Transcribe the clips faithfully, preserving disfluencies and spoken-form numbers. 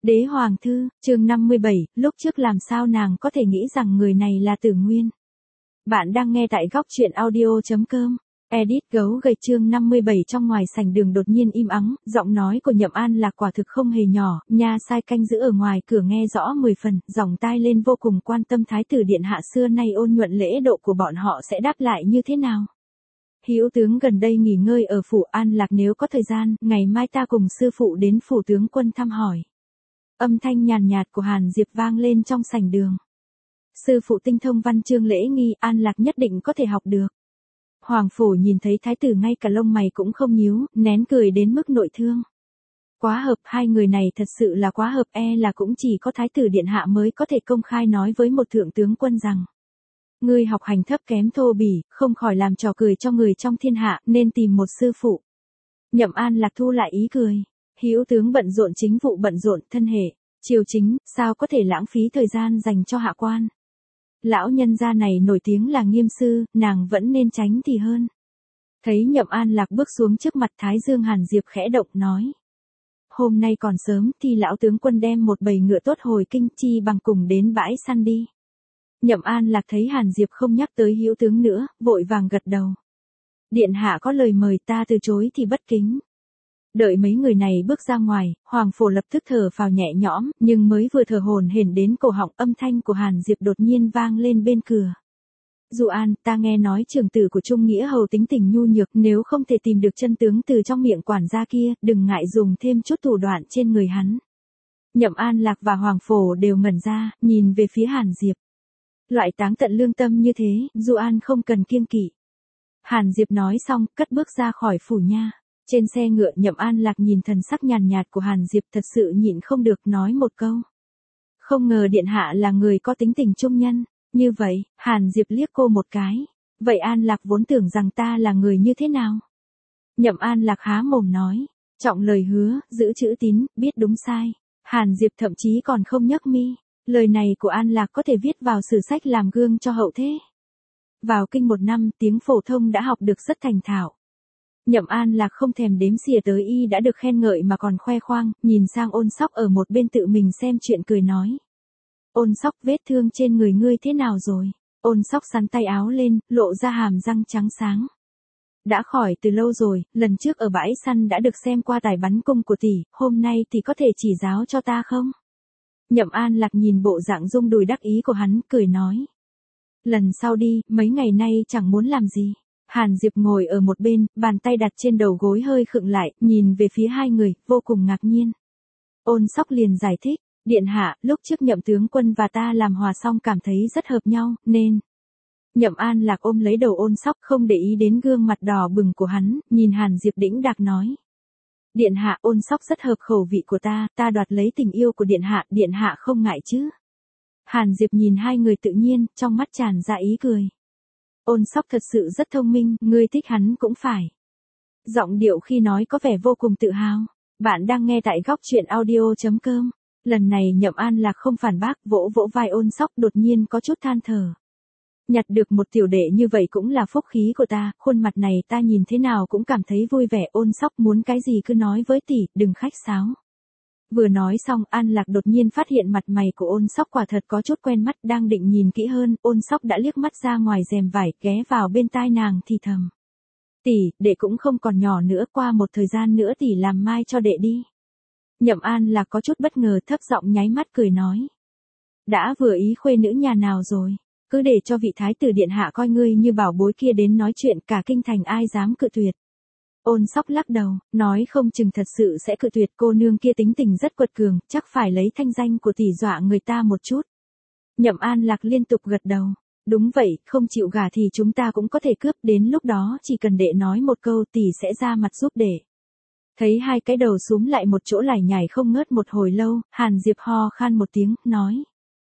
Đế Hoàng Thư, chương năm mươi bảy, lúc trước làm sao nàng có thể nghĩ rằng người này là Tử Nguyên. Bạn đang nghe tại góc truyện audio.com. Edit gấu gầy chương năm mươi bảy trong ngoài sảnh đường đột nhiên im ắng, giọng nói của Nhậm An Lạc quả thực không hề nhỏ, nha sai canh giữ ở ngoài cửa nghe rõ mười phần, giọng tai lên vô cùng quan tâm thái tử điện hạ xưa nay ôn nhuận lễ độ của bọn họ sẽ đáp lại như thế nào. Hữu tướng gần đây nghỉ ngơi ở phủ An Lạc, nếu có thời gian, ngày mai ta cùng sư phụ đến phủ tướng quân thăm hỏi. Âm thanh nhàn nhạt của Hàn Diệp vang lên trong sảnh đường. Sư phụ tinh thông văn chương lễ nghi, An Lạc nhất định có thể học được. Hoàng phủ nhìn thấy thái tử ngay cả lông mày cũng không nhíu, nén cười đến mức nội thương. Quá hợp, hai người này thật sự là quá hợp, e là cũng chỉ có thái tử điện hạ mới có thể công khai nói với một thượng tướng quân rằng: ngươi học hành thấp kém thô bỉ, không khỏi làm trò cười cho người trong thiên hạ, nên tìm một sư phụ. Nhậm An Lạc thu lại ý cười. Hữu tướng bận rộn chính vụ bận rộn, thân hệ, triều chính, sao có thể lãng phí thời gian dành cho hạ quan. Lão nhân gia này nổi tiếng là nghiêm sư, nàng vẫn nên tránh thì hơn. Thấy Nhậm An Lạc bước xuống trước mặt Thái Dương, Hàn Diệp khẽ động nói: hôm nay còn sớm thì lão tướng quân đem một bầy ngựa tốt hồi kinh, chi bằng cùng đến bãi săn đi. Nhậm An Lạc thấy Hàn Diệp không nhắc tới hữu tướng nữa, vội vàng gật đầu. Điện hạ có lời mời, ta từ chối thì bất kính. Đợi mấy người này bước ra ngoài, Hoàng Phổ lập tức thở phào nhẹ nhõm, nhưng mới vừa thở hổn hển đến cổ họng, âm thanh của Hàn Diệp đột nhiên vang lên bên cửa. Du An, ta nghe nói trưởng tử của Trung Nghĩa hầu tính tình nhu nhược, nếu không thể tìm được chân tướng từ trong miệng quản gia kia, đừng ngại dùng thêm chút thủ đoạn trên người hắn. Nhậm An Lạc và Hoàng Phổ đều ngẩn ra, nhìn về phía Hàn Diệp. Loại táng tận lương tâm như thế, Du An không cần kiêng kỵ. Hàn Diệp nói xong, cất bước ra khỏi phủ nha. Trên xe ngựa, Nhậm An Lạc nhìn thần sắc nhàn nhạt của Hàn Diệp, thật sự nhịn không được nói một câu. Không ngờ điện hạ là người có tính tình trung nhân. Như vậy, Hàn Diệp liếc cô một cái. Vậy An Lạc vốn tưởng rằng ta là người như thế nào? Nhậm An Lạc há mồm nói. Trọng lời hứa, giữ chữ tín, biết đúng sai. Hàn Diệp thậm chí còn không nhấc mi. Lời này của An Lạc có thể viết vào sử sách làm gương cho hậu thế. Vào kinh một năm, tiếng phổ thông đã học được rất thành thạo. Nhậm An Lạc không thèm đếm xỉa tới y đã được khen ngợi mà còn khoe khoang, nhìn sang Ôn Sóc ở một bên tự mình xem chuyện cười nói. Ôn Sóc, vết thương trên người ngươi thế nào rồi? Ôn Sóc sắn tay áo lên, lộ ra hàm răng trắng sáng. Đã khỏi từ lâu rồi, lần trước ở bãi săn đã được xem qua tài bắn cung của tỷ, hôm nay thì có thể chỉ giáo cho ta không? Nhậm An Lạc nhìn bộ dạng rung đùi đắc ý của hắn, cười nói. Lần sau đi, mấy ngày nay chẳng muốn làm gì. Hàn Diệp ngồi ở một bên, bàn tay đặt trên đầu gối hơi khựng lại, nhìn về phía hai người, vô cùng ngạc nhiên. Ôn Sóc liền giải thích, điện hạ, lúc trước Nhậm tướng quân và ta làm hòa xong cảm thấy rất hợp nhau, nên... Nhậm An Lạc ôm lấy đầu Ôn Sóc, không để ý đến gương mặt đỏ bừng của hắn, nhìn Hàn Diệp đĩnh đạc nói. Điện hạ, Ôn Sóc rất hợp khẩu vị của ta, ta đoạt lấy tình yêu của điện hạ, điện hạ không ngại chứ? Hàn Diệp nhìn hai người tự nhiên, trong mắt tràn ra ý cười. Ôn Sóc thật sự rất thông minh, ngươi thích hắn cũng phải. Giọng điệu khi nói có vẻ vô cùng tự hào. Bạn đang nghe tại góc truyện audio.com. Lần này Nhậm An Lạc không phản bác, vỗ vỗ vai Ôn Sóc, đột nhiên có chút than thở. Nhặt được một tiểu đệ như vậy cũng là phúc khí của ta, khuôn mặt này ta nhìn thế nào cũng cảm thấy vui vẻ. Ôn Sóc muốn cái gì cứ nói với tỷ, đừng khách sáo. Vừa nói xong, An Lạc đột nhiên phát hiện mặt mày của Ôn Sóc quả thật có chút quen mắt, đang định nhìn kỹ hơn, Ôn Sóc đã liếc mắt ra ngoài rèm vải, ghé vào bên tai nàng thì thầm. Tỷ, đệ cũng không còn nhỏ nữa, qua một thời gian nữa tỷ làm mai cho đệ đi. Nhậm An Lạc có chút bất ngờ, thấp giọng nháy mắt cười nói. Đã vừa ý khuê nữ nhà nào rồi, cứ để cho vị thái tử điện hạ coi ngươi như bảo bối kia đến nói chuyện, cả kinh thành ai dám cự tuyệt. Ôn Sóc lắc đầu, nói không chừng thật sự sẽ cự tuyệt, cô nương kia tính tình rất quật cường, chắc phải lấy thanh danh của tỷ dọa người ta một chút. Nhậm An Lạc liên tục gật đầu. Đúng vậy, không chịu gả thì chúng ta cũng có thể cướp, đến lúc đó chỉ cần đệ nói một câu tỷ sẽ ra mặt giúp đệ. Thấy hai cái đầu súm lại một chỗ lải nhải không ngớt một hồi lâu, Hàn Diệp ho khan một tiếng, nói.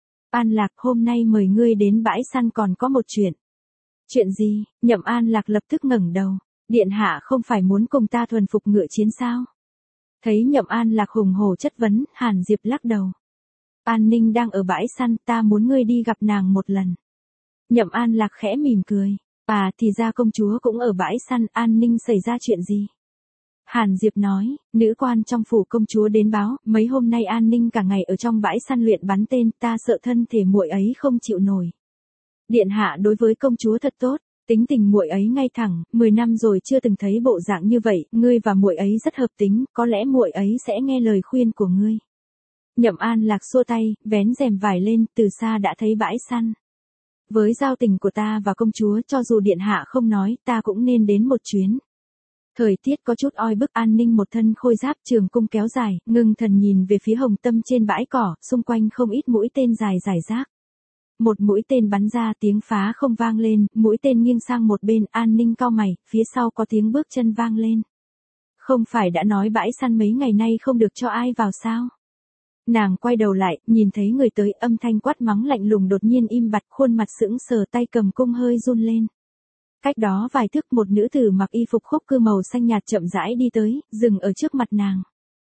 An Lạc, hôm nay mời ngươi đến bãi săn còn có một chuyện. Chuyện gì? Nhậm An Lạc lập tức ngẩng đầu. Điện hạ không phải muốn cùng ta thuần phục ngựa chiến sao? Thấy Nhậm An Lạc hùng hổ chất vấn, Hàn Diệp lắc đầu. An Ninh đang ở bãi săn, ta muốn ngươi đi gặp nàng một lần. Nhậm An Lạc khẽ mỉm cười. À thì ra công chúa cũng ở bãi săn, An Ninh xảy ra chuyện gì? Hàn Diệp nói, nữ quan trong phủ công chúa đến báo, mấy hôm nay An Ninh cả ngày ở trong bãi săn luyện bắn tên, ta sợ thân thể muội ấy không chịu nổi. Điện hạ đối với công chúa thật tốt, tính tình muội ấy ngay thẳng, mười năm rồi chưa từng thấy bộ dạng như vậy, ngươi và muội ấy rất hợp tính, có lẽ muội ấy sẽ nghe lời khuyên của ngươi. Nhậm An Lạc xua tay, vén rèm vải lên, từ xa đã thấy bãi săn. Với giao tình của ta và công chúa, cho dù điện hạ không nói, ta cũng nên đến một chuyến. Thời tiết có chút oi bức, An Ninh một thân khôi giáp trường cung kéo dài, ngưng thần nhìn về phía Hồng Tâm trên bãi cỏ, xung quanh không ít mũi tên dài dài rác. Một mũi tên bắn ra, tiếng phá không vang lên, mũi tên nghiêng sang một bên, An Ninh cau mày, phía sau có tiếng bước chân vang lên. Không phải đã nói bãi săn mấy ngày nay không được cho ai vào sao? Nàng quay đầu lại, nhìn thấy người tới, âm thanh quát mắng lạnh lùng đột nhiên im bặt, khuôn mặt sững sờ, tay cầm cung hơi run lên. Cách đó vài thước, một nữ tử mặc y phục khúc cư màu xanh nhạt chậm rãi đi tới, dừng ở trước mặt nàng.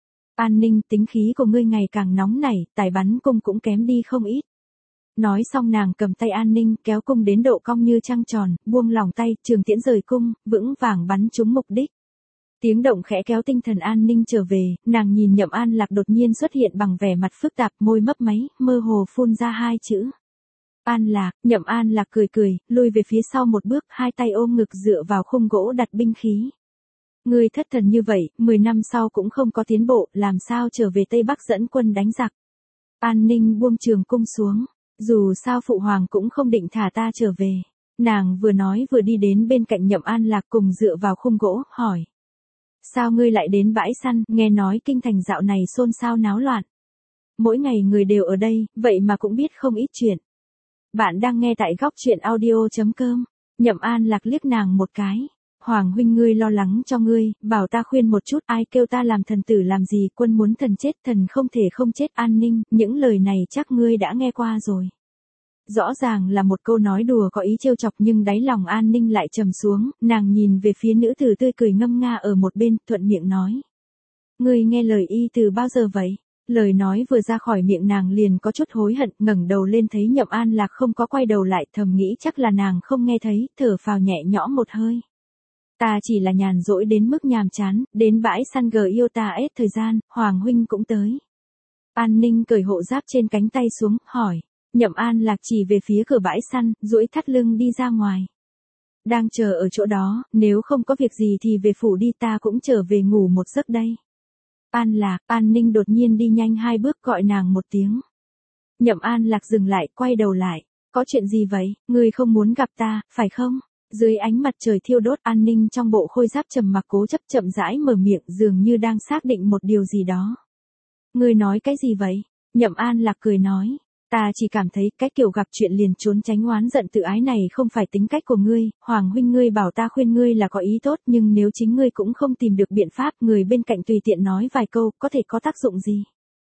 An Ninh, tính khí của ngươi ngày càng nóng nảy, tài bắn cung cũng kém đi không ít. Nói xong nàng cầm tay An Ninh, kéo cung đến độ cong như trăng tròn, buông lỏng tay, trường tiễn rời cung, vững vàng bắn trúng mục đích. Tiếng động khẽ kéo tinh thần An Ninh trở về, nàng nhìn Nhậm An Lạc đột nhiên xuất hiện bằng vẻ mặt phức tạp, môi mấp máy, mơ hồ phun ra hai chữ. An Lạc. Nhậm An Lạc cười cười, lùi về phía sau một bước, hai tay ôm ngực dựa vào khung gỗ đặt binh khí. Ngươi thất thần như vậy, mười năm sau cũng không có tiến bộ, làm sao trở về Tây Bắc dẫn quân đánh giặc. An Ninh buông trường cung xuống, dù sao phụ hoàng cũng không định thả ta trở về. Nàng vừa nói vừa đi đến bên cạnh Nhậm An Lạc cùng dựa vào khung gỗ, hỏi. Sao ngươi lại đến bãi săn, nghe nói kinh thành dạo này xôn xao náo loạn. Mỗi ngày người đều ở đây, vậy mà cũng biết không ít chuyện. Bạn đang nghe tại góc truyện audio chấm com. Nhậm An Lạc liếc nàng một cái. Hoàng huynh ngươi lo lắng cho ngươi, bảo ta khuyên một chút, ai kêu ta làm thần tử làm gì, quân muốn thần chết, thần không thể không chết. An Ninh, những lời này chắc ngươi đã nghe qua rồi. Rõ ràng là một câu nói đùa có ý trêu chọc nhưng đáy lòng An Ninh lại trầm xuống, nàng nhìn về phía nữ tử tươi cười ngâm nga ở một bên, thuận miệng nói. Ngươi nghe lời y từ bao giờ vậy? Lời nói vừa ra khỏi miệng nàng liền có chút hối hận, ngẩng đầu lên thấy Nhậm An Lạc không có quay đầu lại, thầm nghĩ chắc là nàng không nghe thấy, thở phào nhẹ nhõm một hơi. Ta chỉ là nhàn rỗi đến mức nhàm chán, đến bãi săn gờ yêu ta ết thời gian, Hoàng huynh cũng tới. An Ninh cởi hộ giáp trên cánh tay xuống, hỏi. Nhậm An Lạc chỉ về phía cửa bãi săn, duỗi thắt lưng đi ra ngoài. Đang chờ ở chỗ đó, nếu không có việc gì thì về phủ đi, ta cũng trở về ngủ một giấc đây. An Lạc. An Ninh đột nhiên đi nhanh hai bước gọi nàng một tiếng. Nhậm An Lạc dừng lại, quay đầu lại. Có chuyện gì vậy, ngươi không muốn gặp ta, phải không? Dưới ánh mặt trời thiêu đốt, An Ninh trong bộ khôi giáp trầm mặc cố chấp chậm rãi mở miệng, dường như đang xác định một điều gì đó. Ngươi nói cái gì vậy? Nhậm An Lạc cười nói. Ta chỉ cảm thấy cái kiểu gặp chuyện liền trốn tránh oán giận tự ái này không phải tính cách của ngươi, Hoàng huynh ngươi bảo ta khuyên ngươi là có ý tốt, nhưng nếu chính ngươi cũng không tìm được biện pháp, người bên cạnh tùy tiện nói vài câu, có thể có tác dụng gì?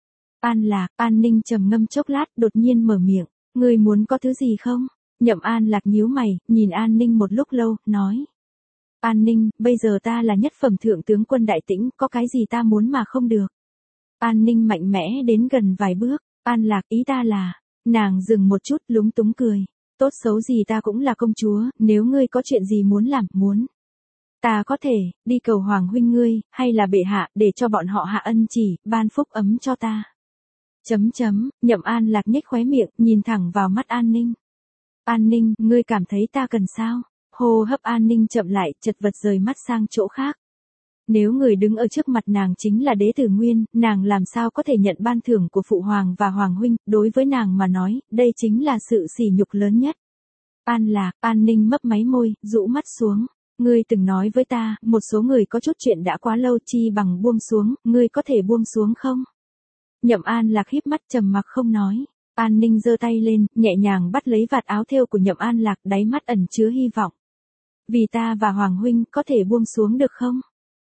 An Lạc. An Ninh trầm ngâm chốc lát, đột nhiên mở miệng, ngươi muốn có thứ gì không? Nhậm An Lạc nhíu mày, nhìn An Ninh một lúc lâu, nói. An Ninh, bây giờ ta là nhất phẩm thượng tướng quân Đại Tĩnh, có cái gì ta muốn mà không được? An Ninh mạnh mẽ đến gần vài bước. An Lạc, ý ta là, nàng dừng một chút, lúng túng cười. Tốt xấu gì ta cũng là công chúa, nếu ngươi có chuyện gì muốn làm, muốn. Ta có thể, đi cầu Hoàng huynh ngươi, hay là bệ hạ, để cho bọn họ hạ ân chỉ, ban phúc ấm cho ta. Chấm chấm, Nhậm An Lạc nhếch khóe miệng, nhìn thẳng vào mắt An Ninh. An Ninh, ngươi cảm thấy ta cần sao? Hô hấp An Ninh chậm lại, chật vật rời mắt sang chỗ khác. Nếu người đứng ở trước mặt nàng chính là Đế Tử Nguyên, nàng làm sao có thể nhận ban thưởng của Phụ Hoàng và Hoàng huynh, đối với nàng mà nói, đây chính là sự sỉ nhục lớn nhất. An Lạc. An Ninh mấp máy môi, rũ mắt xuống. Ngươi từng nói với ta, một số người có chút chuyện đã quá lâu, chi bằng buông xuống, ngươi có thể buông xuống không? Nhậm An Lạc híp mắt trầm mặc không nói. An Ninh giơ tay lên, nhẹ nhàng bắt lấy vạt áo thêu của Nhậm An Lạc, đáy mắt ẩn chứa hy vọng. Vì ta và Hoàng huynh, có thể buông xuống được không?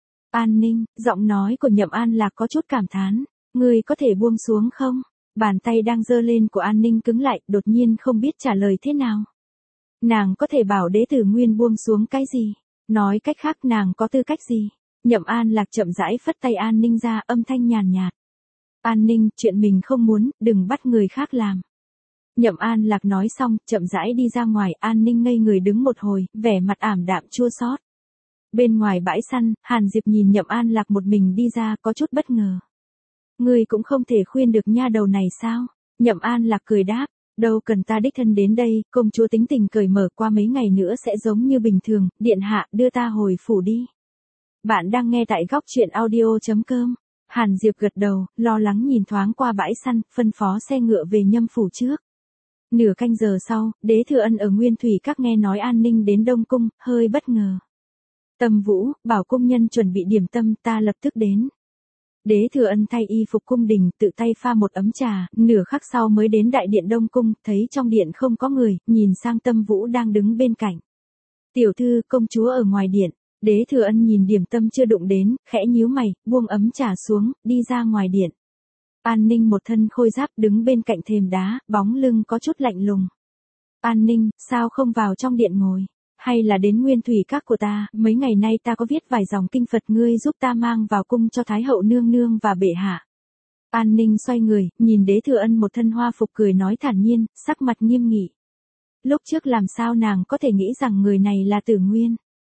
An Ninh, giọng nói của Nhậm An Lạc có chút cảm thán. Ngươi có thể buông xuống không? Bàn tay đang giơ lên của An Ninh cứng lại, đột nhiên không biết trả lời thế nào. Nàng có thể bảo Đế Tử Nguyên buông xuống cái gì? Nói cách khác nàng có tư cách gì? Nhậm An Lạc chậm rãi phất tay An Ninh ra, âm thanh nhàn nhạt. An Ninh, chuyện mình không muốn, đừng bắt người khác làm. Nhậm An Lạc nói xong, chậm rãi đi ra ngoài, An Ninh ngây người đứng một hồi, vẻ mặt ảm đạm chua xót. Bên ngoài bãi săn, Hàn Diệp nhìn Nhậm An Lạc một mình đi ra có chút bất ngờ. Ngươi cũng không thể khuyên được nha đầu này sao? Nhậm An Lạc cười đáp, đâu cần ta đích thân đến đây, công chúa tính tình cởi mở qua mấy ngày nữa sẽ giống như bình thường, điện hạ đưa ta hồi phủ đi. Bạn đang nghe tại góc truyện audio chấm com. Hàn Diệp gật đầu, lo lắng nhìn thoáng qua bãi săn, phân phó xe ngựa về Nhâm phủ trước. Nửa canh giờ sau, Đế Thừa Ân ở Nguyên Thủy Các nghe nói an ninh đến Đông Cung, hơi bất ngờ. Tâm Vũ, bảo cung nhân chuẩn bị điểm tâm, ta lập tức đến. Đế Thừa Ân thay y phục cung đình, tự tay pha một ấm trà, nửa khắc sau mới đến đại điện Đông Cung, thấy trong điện không có người, nhìn sang Tâm Vũ đang đứng bên cạnh. Tiểu thư, công chúa ở ngoài điện. Đế Thừa Ân nhìn điểm tâm chưa đụng đến, khẽ nhíu mày, buông ấm trà xuống, đi ra ngoài điện. An Ninh một thân khôi giáp đứng bên cạnh thềm đá, bóng lưng có chút lạnh lùng. An Ninh, sao không vào trong điện ngồi? Hay là đến Nguyên Thủy Các của ta, mấy ngày nay ta có viết vài dòng kinh Phật, ngươi giúp ta mang vào cung cho Thái hậu nương nương và bệ hạ. An Ninh xoay người, nhìn Đế Thừa Ân một thân hoa phục cười nói thản nhiên, sắc mặt nghiêm nghị. Lúc trước làm sao nàng có thể nghĩ rằng người này là Tử Nguyên?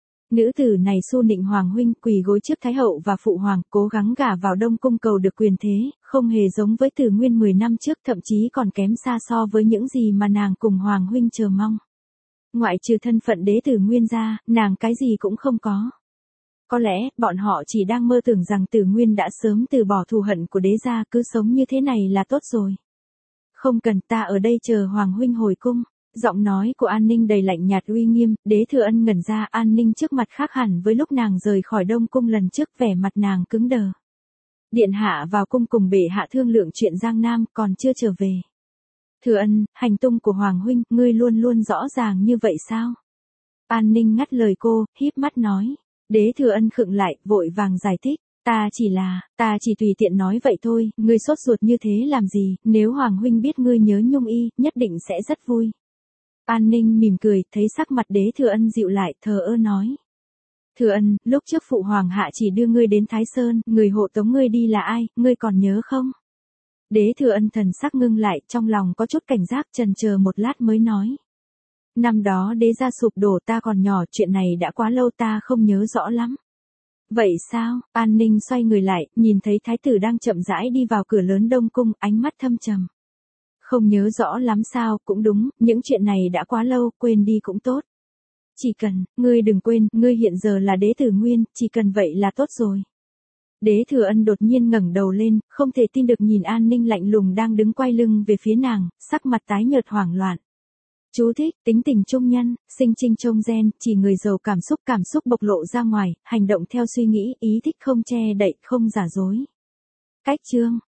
Nữ tử này su nịnh hoàng huynh, quỳ gối trước Thái hậu và phụ hoàng, cố gắng gả vào Đông Cung cầu được quyền thế, không hề giống với Tử Nguyên mười năm trước, thậm chí còn kém xa so với những gì mà nàng cùng hoàng huynh chờ mong. Ngoại trừ thân phận đế Tử Nguyên ra, nàng cái gì cũng không có. Có lẽ, bọn họ chỉ đang mơ tưởng rằng Tử Nguyên đã sớm từ bỏ thù hận của đế gia, cứ sống như thế này là tốt rồi. Không cần, ta ở đây chờ hoàng huynh hồi cung. Giọng nói của An Ninh đầy lạnh nhạt uy nghiêm, Đế Thừa Ân ngẩn ra, An Ninh trước mặt khác hẳn với lúc nàng rời khỏi Đông Cung lần trước, vẻ mặt nàng cứng đờ. Điện hạ vào cung cùng bệ hạ thương lượng chuyện Giang Nam, còn chưa trở về. Thừa Ân, hành tung của Hoàng huynh, ngươi luôn luôn rõ ràng như vậy sao? An Ninh ngắt lời cô, híp mắt nói. Đế Thừa Ân khựng lại, vội vàng giải thích. Ta chỉ là, ta chỉ tùy tiện nói vậy thôi, ngươi sốt ruột như thế làm gì, nếu Hoàng huynh biết ngươi nhớ Nhung Y, nhất định sẽ rất vui. An Ninh mỉm cười, thấy sắc mặt Đế Thừa Ân dịu lại, thờ ơ nói. Thừa Ân, lúc trước phụ hoàng hạ chỉ đưa ngươi đến Thái Sơn, người hộ tống ngươi đi là ai, ngươi còn nhớ không? Đế Thừa Ân thần sắc ngưng lại, trong lòng có chút cảnh giác, chần chờ một lát mới nói. Năm đó đế gia sụp đổ, ta còn nhỏ, chuyện này đã quá lâu, ta không nhớ rõ lắm. Vậy sao? An Ninh xoay người lại, nhìn thấy thái tử đang chậm rãi đi vào cửa lớn Đông Cung, ánh mắt thâm trầm. Không nhớ rõ lắm sao, cũng đúng, những chuyện này đã quá lâu, quên đi cũng tốt. Chỉ cần, ngươi đừng quên, ngươi hiện giờ là đế Tử Nguyên, chỉ cần vậy là tốt rồi. Đế Thừa Ân đột nhiên ngẩng đầu lên, không thể tin được nhìn An Ninh lạnh lùng đang đứng quay lưng về phía nàng, sắc mặt tái nhợt hoảng loạn. Chú thích, tính tình trung nhân, sinh trinh trông gen, chỉ người giàu cảm xúc, cảm xúc bộc lộ ra ngoài, hành động theo suy nghĩ, ý thích không che đậy, không giả dối. Cách chương.